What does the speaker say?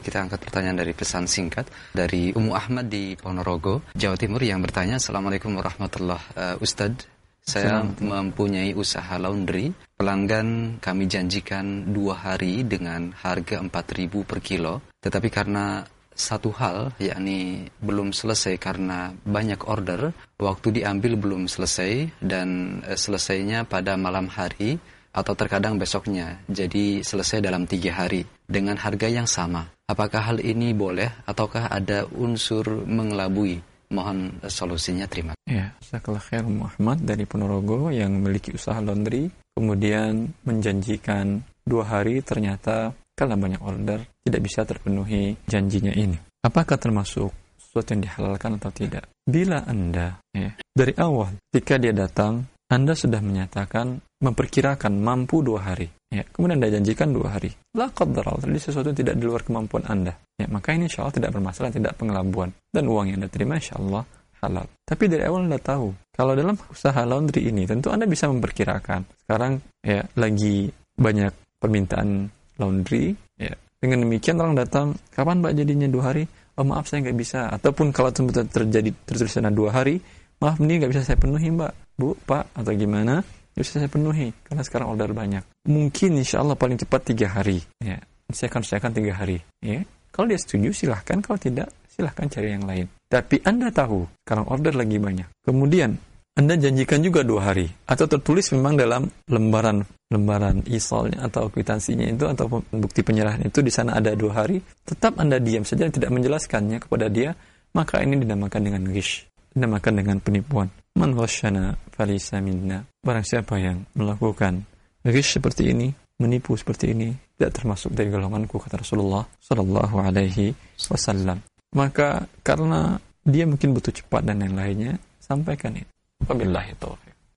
Kita angkat pertanyaan dari pesan singkat dari Ummu Ahmad di Ponorogo, Jawa Timur yang bertanya, Assalamualaikum warahmatullahi Ustadz, saya mempunyai usaha laundry. Pelanggan kami janjikan 2 hari dengan harga 4.000 per kilo. Tetapi karena satu hal, yakni belum selesai karena banyak order, waktu diambil belum selesai dan selesainya pada malam hari atau terkadang besoknya. Jadi selesai dalam 3 hari dengan harga yang sama. Apakah hal ini boleh ataukah ada unsur mengelabui? Mohon solusinya, terima kasih. Ya, jazakallahu khair Muhammad dari Ponorogo yang memiliki usaha laundry, kemudian menjanjikan 2 hari, ternyata karena banyak order tidak bisa terpenuhi janjinya ini. Apakah termasuk sesuatu yang dihalalkan atau tidak? Bila Anda dari awal ketika dia datang, Anda sudah menyatakan memperkirakan mampu 2 hari. Kemudian Anda janjikan 2 hari. La qaddar, jadi sesuatu yang tidak di luar kemampuan Anda. Maka ini insya Allah tidak bermasalah, tidak pengelabuan. Dan uang yang Anda terima insya Allah halal. Tapi dari awal Anda tahu, kalau dalam usaha laundry ini tentu Anda bisa memperkirakan. Sekarang lagi banyak permintaan laundry. Dengan demikian orang datang, kapan Mbak jadinya 2 hari? Oh maaf saya nggak bisa. Ataupun kalau terjadi tertulis sana 2 hari, maaf ini nggak bisa saya penuhi Mbak, Bu, Pak, atau gimana? Bisa saya penuhi karena sekarang order banyak. Mungkin insya Allah paling cepat 3 hari. Saya akan selesaikan 3 hari. Kalau dia setuju silahkan, kalau tidak silahkan cari yang lain. Tapi Anda tahu sekarang order lagi banyak. Kemudian Anda janjikan juga 2 hari atau tertulis memang dalam lembaran isolnya atau kwitansinya itu atau bukti penyerahan itu di sana ada 2 hari. Tetap Anda diam saja dan tidak menjelaskannya kepada dia, maka ini dinamakan dengan ghish, dinamakan dengan penipuan. Man ghasyana falaysa minna. Barang siapa yang melakukan ghish seperti ini, menipu seperti ini, tidak termasuk dari golonganku, kata Rasulullah sallallahu alaihi wasallam. Maka karena dia mungkin butuh cepat dan yang lainnya, sampaikan itu. Wabillahi taufiq.